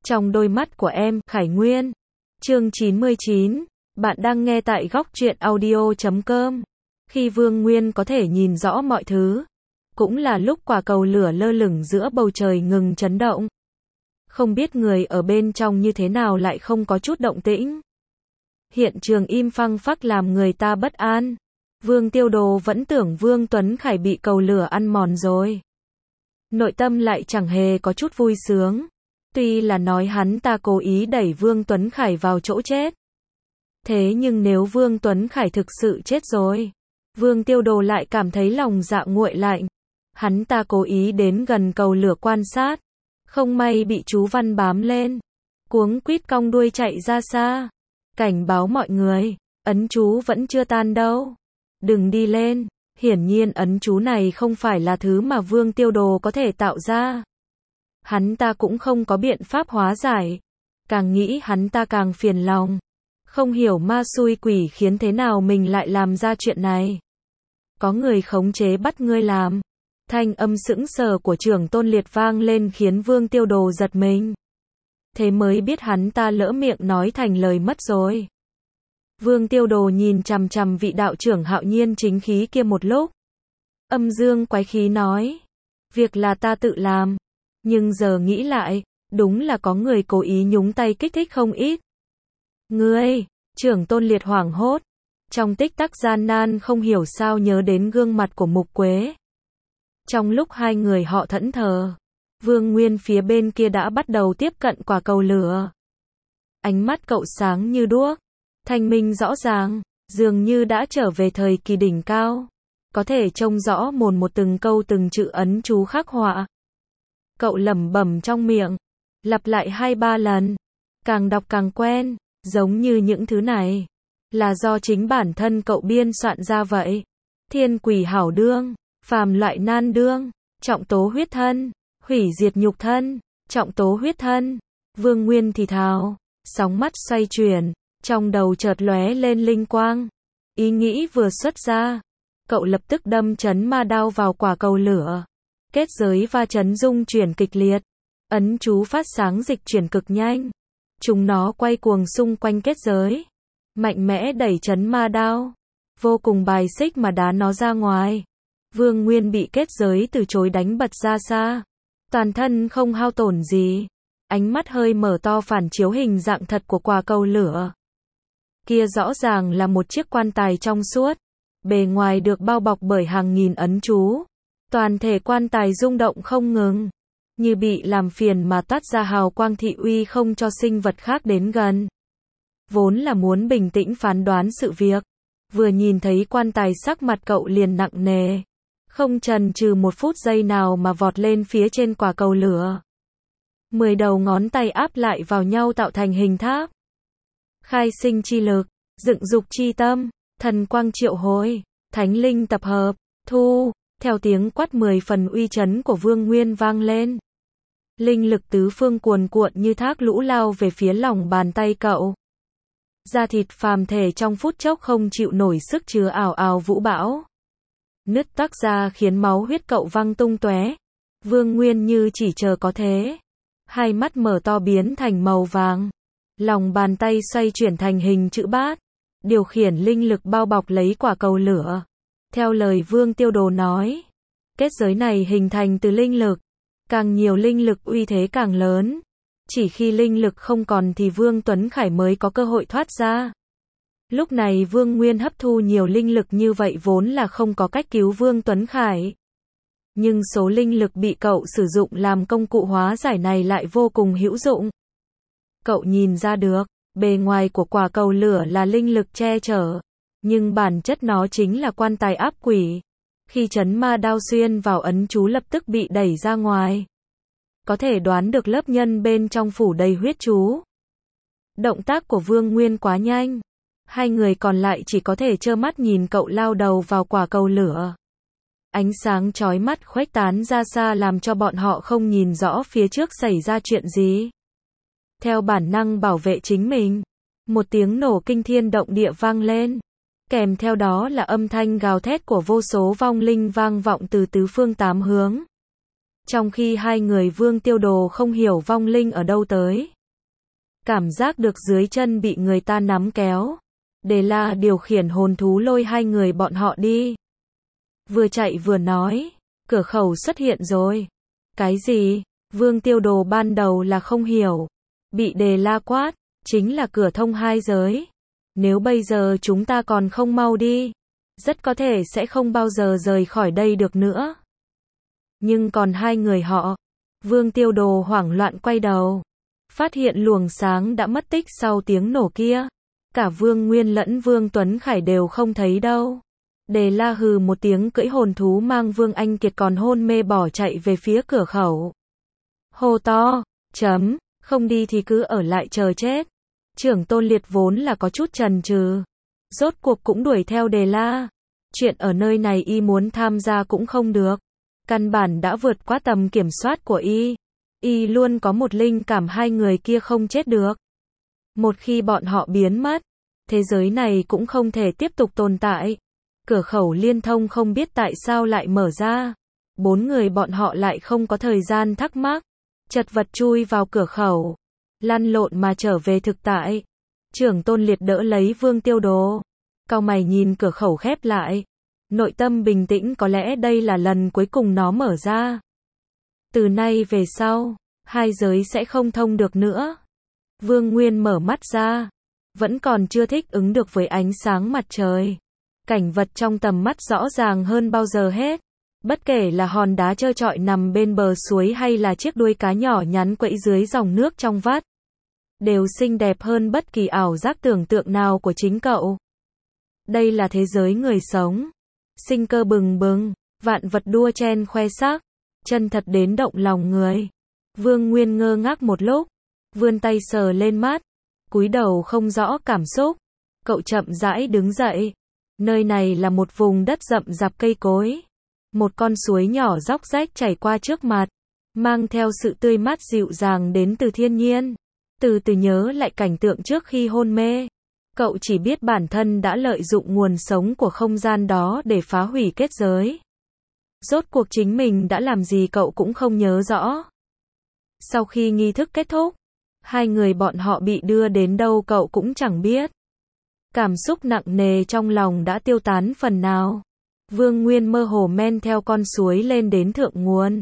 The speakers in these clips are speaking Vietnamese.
Trong đôi mắt của em, Khải Nguyên. Chương 99. Bạn đang nghe tại góc truyện audio.com. Khi Vương Nguyên có thể nhìn rõ mọi thứ, cũng là lúc quả cầu lửa lơ lửng giữa bầu trời ngừng chấn động. Không biết người ở bên trong như thế nào lại không có chút động tĩnh. Hiện trường im phăng phắc làm người ta bất an. Vương Tiêu Đồ vẫn tưởng Vương Tuấn Khải bị cầu lửa ăn mòn rồi. Nội tâm lại chẳng hề có chút vui sướng. Tuy là nói hắn ta cố ý đẩy Vương Tuấn Khải vào chỗ chết. Thế nhưng nếu Vương Tuấn Khải thực sự chết rồi, Vương Tiêu Đồ lại cảm thấy lòng dạ nguội lạnh. Hắn ta cố ý đến gần cầu lửa quan sát. Không may bị chú Văn bám lên. Cuống quýt cong đuôi chạy ra xa. Cảnh báo mọi người, ấn chú vẫn chưa tan đâu. Đừng đi lên. Hiển nhiên ấn chú này không phải là thứ mà Vương Tiêu Đồ có thể tạo ra. Hắn ta cũng không có biện pháp hóa giải. Càng nghĩ hắn ta càng phiền lòng. Không hiểu ma xui quỷ khiến thế nào mình lại làm ra chuyện này. Có người khống chế bắt ngươi làm. Thanh âm sững sờ của trưởng Tôn Liệt vang lên khiến Vương Tiêu Đồ giật mình. Thế mới biết hắn ta lỡ miệng nói thành lời mất rồi. Vương Tiêu Đồ nhìn chằm chằm vị đạo trưởng hạo nhiên chính khí kia một lúc. Âm dương quái khí nói. Việc là ta tự làm. Nhưng giờ nghĩ lại, đúng là có người cố ý nhúng tay kích thích không ít. Ngươi, trưởng Tôn Liệt hoảng hốt. Trong tích tắc gian nan không hiểu sao nhớ đến gương mặt của Mục Quế. Trong lúc hai người họ thẫn thờ, Vương Nguyên phía bên kia đã bắt đầu tiếp cận quả cầu lửa. Ánh mắt cậu sáng như đuốc, thanh minh rõ ràng, dường như đã trở về thời kỳ đỉnh cao. Có thể trông rõ mồn một từng câu từng chữ ấn chú khắc họa. Cậu lẩm bẩm trong miệng, lặp lại 2-3 lần, càng đọc càng quen, giống như những thứ này là do chính bản thân cậu biên soạn ra vậy. Thiên quỷ hảo đương, phàm loại nan đương, trọng tố huyết thân, hủy diệt nhục thân, trọng tố huyết thân. Vương Nguyên thì thào, sóng mắt xoay chuyển, trong đầu chợt lóe lên linh quang. Ý nghĩ vừa xuất ra, cậu lập tức đâm chấn ma đao vào quả cầu lửa. Kết giới va chấn rung chuyển kịch liệt, ấn chú phát sáng dịch chuyển cực nhanh. Chúng nó quay cuồng xung quanh kết giới, mạnh mẽ đẩy chấn ma đao, vô cùng bài xích mà đá nó ra ngoài. Vương Nguyên bị kết giới từ chối đánh bật ra xa, toàn thân không hao tổn gì, ánh mắt hơi mở to phản chiếu hình dạng thật của quả cầu lửa. Kia rõ ràng là một chiếc quan tài trong suốt, bề ngoài được bao bọc bởi hàng nghìn ấn chú. Toàn thể quan tài rung động không ngừng, như bị làm phiền mà toát ra hào quang thị uy không cho sinh vật khác đến gần. Vốn là muốn bình tĩnh phán đoán sự việc, vừa nhìn thấy quan tài sắc mặt cậu liền nặng nề, không chần chừ một phút giây nào mà vọt lên phía trên quả cầu lửa. 10 đầu ngón tay áp lại vào nhau tạo thành hình tháp. Khai sinh chi lực, dựng dục chi tâm, thần quang triệu hồi, thánh linh tập hợp, thu. Theo tiếng quát 10 phần uy chấn của Vương Nguyên vang lên. Linh lực tứ phương cuồn cuộn như thác lũ lao về phía lòng bàn tay cậu. Da thịt phàm thể trong phút chốc không chịu nổi sức chứa ào ào vũ bão. Nứt toác ra khiến máu huyết cậu văng tung tóe. Vương Nguyên như chỉ chờ có thế. Hai mắt mở to biến thành màu vàng. Lòng bàn tay xoay chuyển thành hình chữ bát. Điều khiển linh lực bao bọc lấy quả cầu lửa. Theo lời Vương Tiêu Đồ nói, kết giới này hình thành từ linh lực. Càng nhiều linh lực uy thế càng lớn. Chỉ khi linh lực không còn thì Vương Tuấn Khải mới có cơ hội thoát ra. Lúc này Vương Nguyên hấp thu nhiều linh lực như vậy vốn là không có cách cứu Vương Tuấn Khải. Nhưng số linh lực bị cậu sử dụng làm công cụ hóa giải này lại vô cùng hữu dụng. Cậu nhìn ra được, bề ngoài của quả cầu lửa là linh lực che chở. Nhưng bản chất nó chính là quan tài áp quỷ. Khi chấn ma đao xuyên vào ấn chú lập tức bị đẩy ra ngoài. Có thể đoán được lớp nhân bên trong phủ đầy huyết chú. Động tác của Vương Nguyên quá nhanh. Hai người còn lại chỉ có thể trơ mắt nhìn cậu lao đầu vào quả cầu lửa. Ánh sáng chói mắt khuếch tán ra xa làm cho bọn họ không nhìn rõ phía trước xảy ra chuyện gì. Theo bản năng bảo vệ chính mình, một tiếng nổ kinh thiên động địa vang lên. Kèm theo đó là âm thanh gào thét của vô số vong linh vang vọng từ tứ phương tám hướng. Trong khi hai người Vương Tiêu Đồ không hiểu vong linh ở đâu tới. Cảm giác được dưới chân bị người ta nắm kéo. Đề La điều khiển hồn thú lôi hai người bọn họ đi. Vừa chạy vừa nói, cửa khẩu xuất hiện rồi. Cái gì? Vương Tiêu Đồ ban đầu là không hiểu. Bị Đề La quát, chính là cửa thông hai giới. Nếu bây giờ chúng ta còn không mau đi, rất có thể sẽ không bao giờ rời khỏi đây được nữa. Nhưng còn hai người họ, Vương Tiêu Đồ hoảng loạn quay đầu, phát hiện luồng sáng đã mất tích sau tiếng nổ kia. Cả Vương Nguyên lẫn Vương Tuấn Khải đều không thấy đâu. Đề La hừ một tiếng cưỡi hồn thú mang Vương Anh Kiệt còn hôn mê bỏ chạy về phía cửa khẩu. Hô to, không đi thì cứ ở lại chờ chết. Trưởng Tôn Liệt vốn là có chút chần chừ, rốt cuộc cũng đuổi theo Đề La. Chuyện ở nơi này y muốn tham gia cũng không được. Căn bản đã vượt quá tầm kiểm soát của y. Y luôn có một linh cảm hai người kia không chết được. Một khi bọn họ biến mất, thế giới này cũng không thể tiếp tục tồn tại. Cửa khẩu liên thông không biết tại sao lại mở ra. Bốn người bọn họ lại không có thời gian thắc mắc. Chật vật chui vào cửa khẩu, lăn lộn mà trở về thực tại. Trưởng Tôn Liệt đỡ lấy Vương Tiêu Đồ, cau mày nhìn cửa khẩu khép lại. Nội tâm bình tĩnh, có lẽ đây là lần cuối cùng nó mở ra. Từ nay về sau, hai giới sẽ không thông được nữa. Vương Nguyên mở mắt ra, vẫn còn chưa thích ứng được với ánh sáng mặt trời. Cảnh vật trong tầm mắt rõ ràng hơn bao giờ hết. Bất kể là hòn đá trơ trọi nằm bên bờ suối hay là chiếc đuôi cá nhỏ nhắn quẫy dưới dòng nước trong vắt, đều xinh đẹp hơn bất kỳ ảo giác tưởng tượng nào của chính cậu. Đây là thế giới người sống. Sinh cơ bừng bừng, vạn vật đua chen khoe sắc, chân thật đến động lòng người. Vương Nguyên ngơ ngác một lúc, vươn tay sờ lên mắt, cúi đầu không rõ cảm xúc. Cậu chậm rãi đứng dậy. Nơi này là một vùng đất rậm rạp cây cối. Một con suối nhỏ róc rách chảy qua trước mặt, mang theo sự tươi mát dịu dàng đến từ thiên nhiên. Từ từ nhớ lại cảnh tượng trước khi hôn mê. Cậu chỉ biết bản thân đã lợi dụng nguồn sống của không gian đó để phá hủy kết giới. Rốt cuộc chính mình đã làm gì cậu cũng không nhớ rõ. Sau khi nghi thức kết thúc, hai người bọn họ bị đưa đến đâu cậu cũng chẳng biết. Cảm xúc nặng nề trong lòng đã tiêu tán phần nào. Vương Nguyên mơ hồ men theo con suối lên đến thượng nguồn.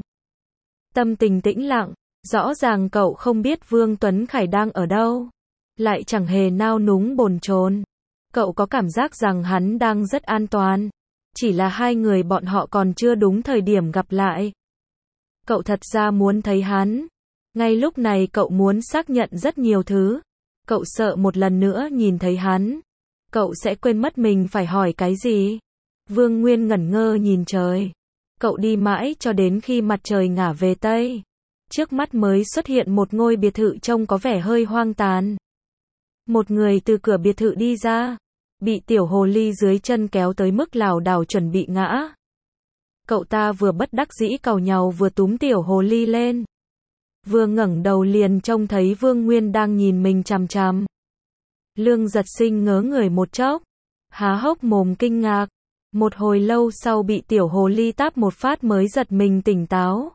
Tâm tình tĩnh lặng, rõ ràng cậu không biết Vương Tuấn Khải đang ở đâu. Lại chẳng hề nao núng bồn chồn. Cậu có cảm giác rằng hắn đang rất an toàn. Chỉ là hai người bọn họ còn chưa đúng thời điểm gặp lại. Cậu thật ra muốn thấy hắn. Ngay lúc này cậu muốn xác nhận rất nhiều thứ. Cậu sợ một lần nữa nhìn thấy hắn, cậu sẽ quên mất mình phải hỏi cái gì. Vương Nguyên ngẩn ngơ nhìn trời. Cậu đi mãi cho đến khi mặt trời ngả về Tây. Trước mắt mới xuất hiện một ngôi biệt thự trông có vẻ hơi hoang tàn. Một người từ cửa biệt thự đi ra, bị tiểu hồ ly dưới chân kéo tới mức lảo đảo chuẩn bị ngã. Cậu ta vừa bất đắc dĩ càu nhàu vừa túm tiểu hồ ly lên. Vừa ngẩng đầu liền trông thấy Vương Nguyên đang nhìn mình chằm chằm. Lương Giật Sinh ngớ người một chốc, há hốc mồm kinh ngạc. Một hồi lâu sau bị tiểu hồ ly táp một phát mới giật mình tỉnh táo.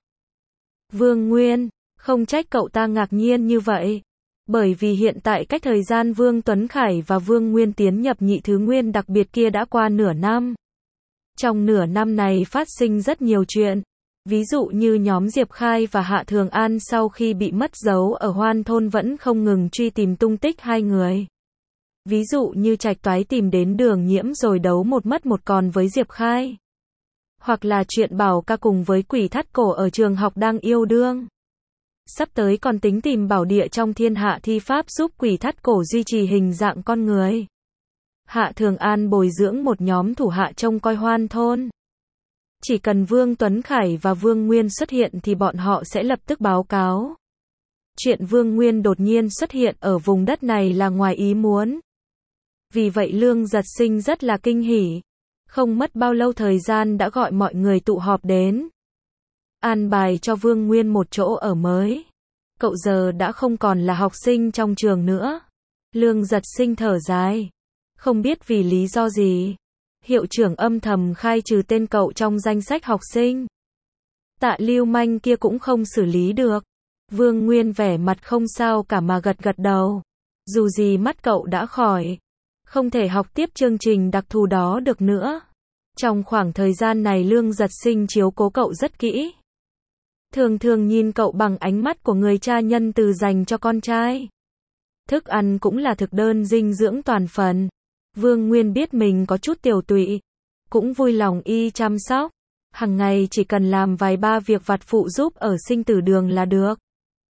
Vương Nguyên, không trách cậu ta ngạc nhiên như vậy. Bởi vì hiện tại cách thời gian Vương Tuấn Khải và Vương Nguyên tiến nhập nhị thứ nguyên đặc biệt kia đã qua nửa năm. Trong nửa năm này phát sinh rất nhiều chuyện. Ví dụ như nhóm Diệp Khai và Hạ Thường An sau khi bị mất dấu ở Hoan Thôn vẫn không ngừng truy tìm tung tích hai người. Ví dụ như Trạch Toái tìm đến Đường Nhiễm rồi đấu một mất một còn với Diệp Khai. Hoặc là chuyện Bảo Ca cùng với Quỷ Thắt Cổ ở trường học đang yêu đương. Sắp tới còn tính tìm bảo địa trong thiên hạ thi pháp giúp Quỷ Thắt Cổ duy trì hình dạng con người. Hạ Thường An bồi dưỡng một nhóm thủ hạ trông coi Hoan Thôn. Chỉ cần Vương Tuấn Khải và Vương Nguyên xuất hiện thì bọn họ sẽ lập tức báo cáo. Chuyện Vương Nguyên đột nhiên xuất hiện ở vùng đất này là ngoài ý muốn. Vì vậy Lương Giật Sinh rất là kinh hỉ. Không mất bao lâu thời gian đã gọi mọi người tụ họp đến. An bài cho Vương Nguyên một chỗ ở mới. Cậu giờ đã không còn là học sinh trong trường nữa. Lương Giật Sinh thở dài. Không biết vì lý do gì. Hiệu trưởng âm thầm khai trừ tên cậu trong danh sách học sinh. Tạ lưu manh kia cũng không xử lý được. Vương Nguyên vẻ mặt không sao cả mà gật gật đầu. Dù gì mắt cậu đã khỏi, không thể học tiếp chương trình đặc thù đó được nữa. Trong khoảng thời gian này Lương Giật Sinh chiếu cố cậu rất kỹ. Thường thường nhìn cậu bằng ánh mắt của người cha nhân từ dành cho con trai. Thức ăn cũng là thực đơn dinh dưỡng toàn phần. Vương Nguyên biết mình có chút tiểu tụy, cũng vui lòng y chăm sóc. Hằng ngày chỉ cần làm vài ba việc vặt phụ giúp ở sinh tử đường là được.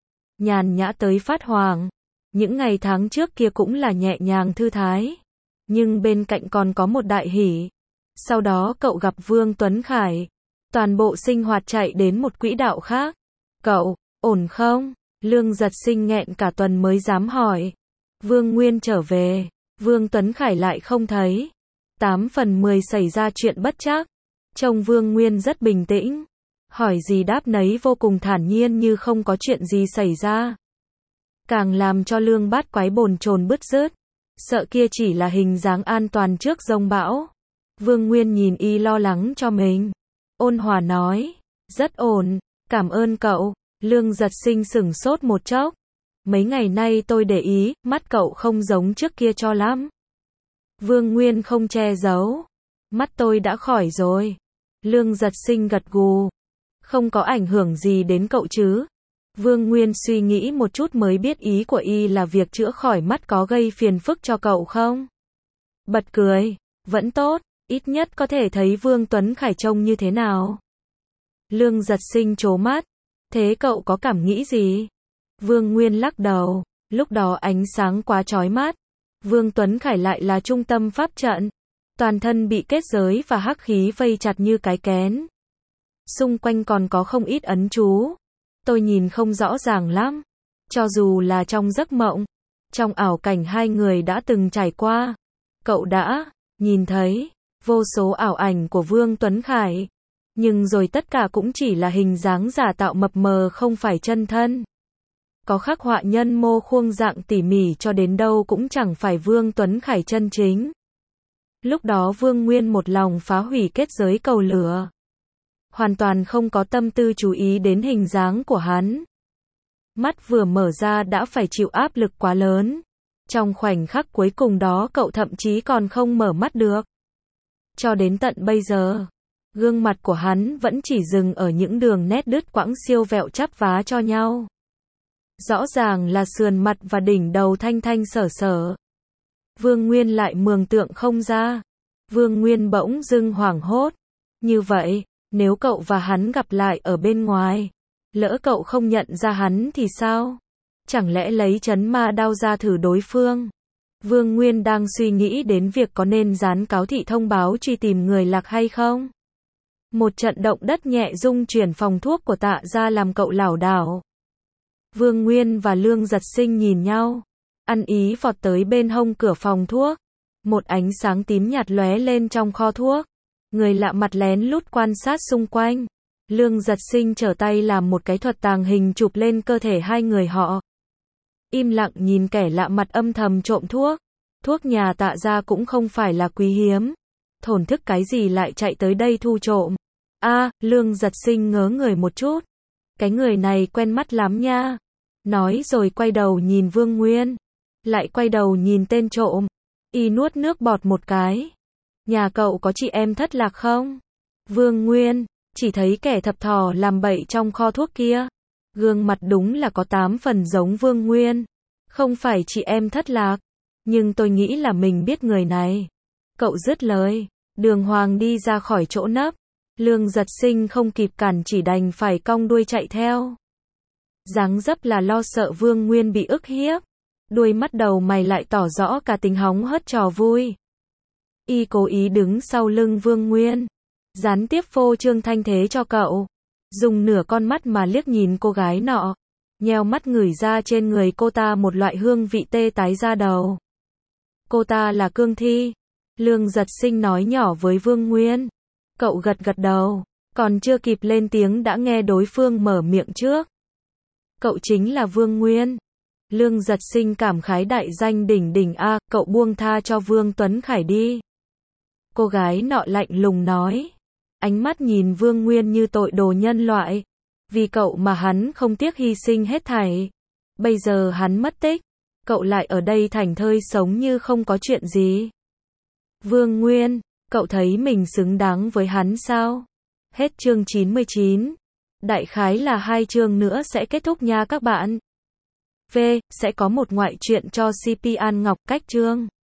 Nhàn nhã tới phát hoàng. Những ngày tháng trước kia cũng là nhẹ nhàng thư thái. Nhưng bên cạnh còn có một đại hỷ. Sau đó cậu gặp Vương Tuấn Khải. Toàn bộ sinh hoạt chạy đến một quỹ đạo khác. Cậu, ổn không? Lương Giật Sinh nghẹn cả tuần mới dám hỏi. Vương Nguyên trở về, Vương Tuấn Khải lại không thấy. 8 phần 10 xảy ra chuyện bất trắc. Trông Vương Nguyên rất bình tĩnh. Hỏi gì đáp nấy vô cùng thản nhiên như không có chuyện gì xảy ra. Càng làm cho Lương Bát Quái bồn chồn bứt rứt. Sợ kia chỉ là hình dáng an toàn trước giông bão. Vương Nguyên nhìn y lo lắng cho mình. Ôn hòa nói, rất ổn, cảm ơn cậu. Lương Giật Sinh sửng sốt một chốc. Mấy ngày nay tôi để ý, mắt cậu không giống trước kia cho lắm. Vương Nguyên không che giấu. Mắt tôi đã khỏi rồi. Lương Giật Sinh gật gù. Không có ảnh hưởng gì đến cậu chứ? Vương Nguyên suy nghĩ một chút mới biết ý của y là việc chữa khỏi mắt có gây phiền phức cho cậu không? Bật cười, vẫn tốt, ít nhất có thể thấy Vương Tuấn Khải trông như thế nào. Lương Giật Sinh trố mắt. Thế cậu có cảm nghĩ gì? Vương Nguyên lắc đầu. Lúc đó ánh sáng quá chói mắt. Vương Tuấn Khải lại là trung tâm pháp trận. Toàn thân bị kết giới và hắc khí vây chặt như cái kén. Xung quanh còn có không ít ấn chú. Tôi nhìn không rõ ràng lắm. Cho dù là trong giấc mộng, trong ảo cảnh hai người đã từng trải qua, cậu đã nhìn thấy vô số ảo ảnh của Vương Tuấn Khải. Nhưng rồi tất cả cũng chỉ là hình dáng giả tạo mập mờ không phải chân thân. Có khắc họa nhân mô khuôn dạng tỉ mỉ cho đến đâu cũng chẳng phải Vương Tuấn Khải chân chính. Lúc đó Vương Nguyên một lòng phá hủy kết giới cầu lửa. Hoàn toàn không có tâm tư chú ý đến hình dáng của hắn. Mắt vừa mở ra đã phải chịu áp lực quá lớn. Trong khoảnh khắc cuối cùng đó cậu thậm chí còn không mở mắt được. Cho đến tận bây giờ, gương mặt của hắn vẫn chỉ dừng ở những đường nét đứt quãng siêu vẹo chắp vá cho nhau. Rõ ràng là sườn mặt và đỉnh đầu thanh thanh sở sở. Vương Nguyên lại mường tượng không ra. Vương Nguyên bỗng dưng hoảng hốt. Như vậy, nếu cậu và hắn gặp lại ở bên ngoài, lỡ cậu không nhận ra hắn thì sao? Chẳng lẽ lấy trấn ma đao ra thử đối phương? Vương Nguyên đang suy nghĩ đến việc có nên dán cáo thị thông báo truy tìm người lạc hay không? Một trận động đất nhẹ rung chuyển phòng thuốc của Tạ gia làm cậu lảo đảo. Vương Nguyên và Lương Giật Sinh nhìn nhau, ăn ý vọt tới bên hông cửa phòng thuốc. Một ánh sáng tím nhạt lóe lên trong kho thuốc. Người lạ mặt lén lút quan sát xung quanh. Lương Giật Sinh trở tay làm một cái thuật tàng hình chụp lên cơ thể hai người họ. Im lặng nhìn kẻ lạ mặt âm thầm trộm thuốc. Thuốc nhà Tạ gia cũng không phải là quý hiếm. Thổn thức cái gì lại chạy tới đây thu trộm. Lương Giật Sinh ngớ người một chút. Cái người này quen mắt lắm nha. Nói rồi quay đầu nhìn Vương Nguyên. Lại quay đầu nhìn tên trộm. Y nuốt nước bọt một cái. Nhà cậu có chị em thất lạc không? Vương Nguyên, chỉ thấy kẻ thập thò làm bậy trong kho thuốc kia. Gương mặt đúng là có 8 phần giống Vương Nguyên. Không phải chị em thất lạc. Nhưng tôi nghĩ là mình biết người này. Cậu dứt lời. Đường hoàng đi ra khỏi chỗ nấp. Lương Giật Sinh không kịp cản chỉ đành phải cong đuôi chạy theo. Dáng dấp là lo sợ Vương Nguyên bị ức hiếp. Đuôi mắt đầu mày lại tỏ rõ cả tính hóng hớt trò vui. Y cố ý đứng sau lưng Vương Nguyên. Gián tiếp phô trương thanh thế cho cậu. Dùng nửa con mắt mà liếc nhìn cô gái nọ. Nheo mắt ngửi ra trên người cô ta một loại hương vị tê tái da đầu. Cô ta là Cương Thi. Lương Giật Sinh nói nhỏ với Vương Nguyên. Cậu gật gật đầu. Còn chưa kịp lên tiếng đã nghe đối phương mở miệng trước. Cậu chính là Vương Nguyên. Lương Giật Sinh cảm khái đại danh đỉnh đỉnh cậu buông tha cho Vương Tuấn Khải đi. Cô gái nọ lạnh lùng nói. Ánh mắt nhìn Vương Nguyên như tội đồ nhân loại. Vì cậu mà hắn không tiếc hy sinh hết thảy. Bây giờ hắn mất tích, cậu lại ở đây thảnh thơi sống như không có chuyện gì. Vương Nguyên, cậu thấy mình xứng đáng với hắn sao? Hết chương 99. Đại khái là 2 chương nữa sẽ kết thúc nha các bạn. V. Sẽ có một ngoại truyện cho CP An Ngọc cách chương.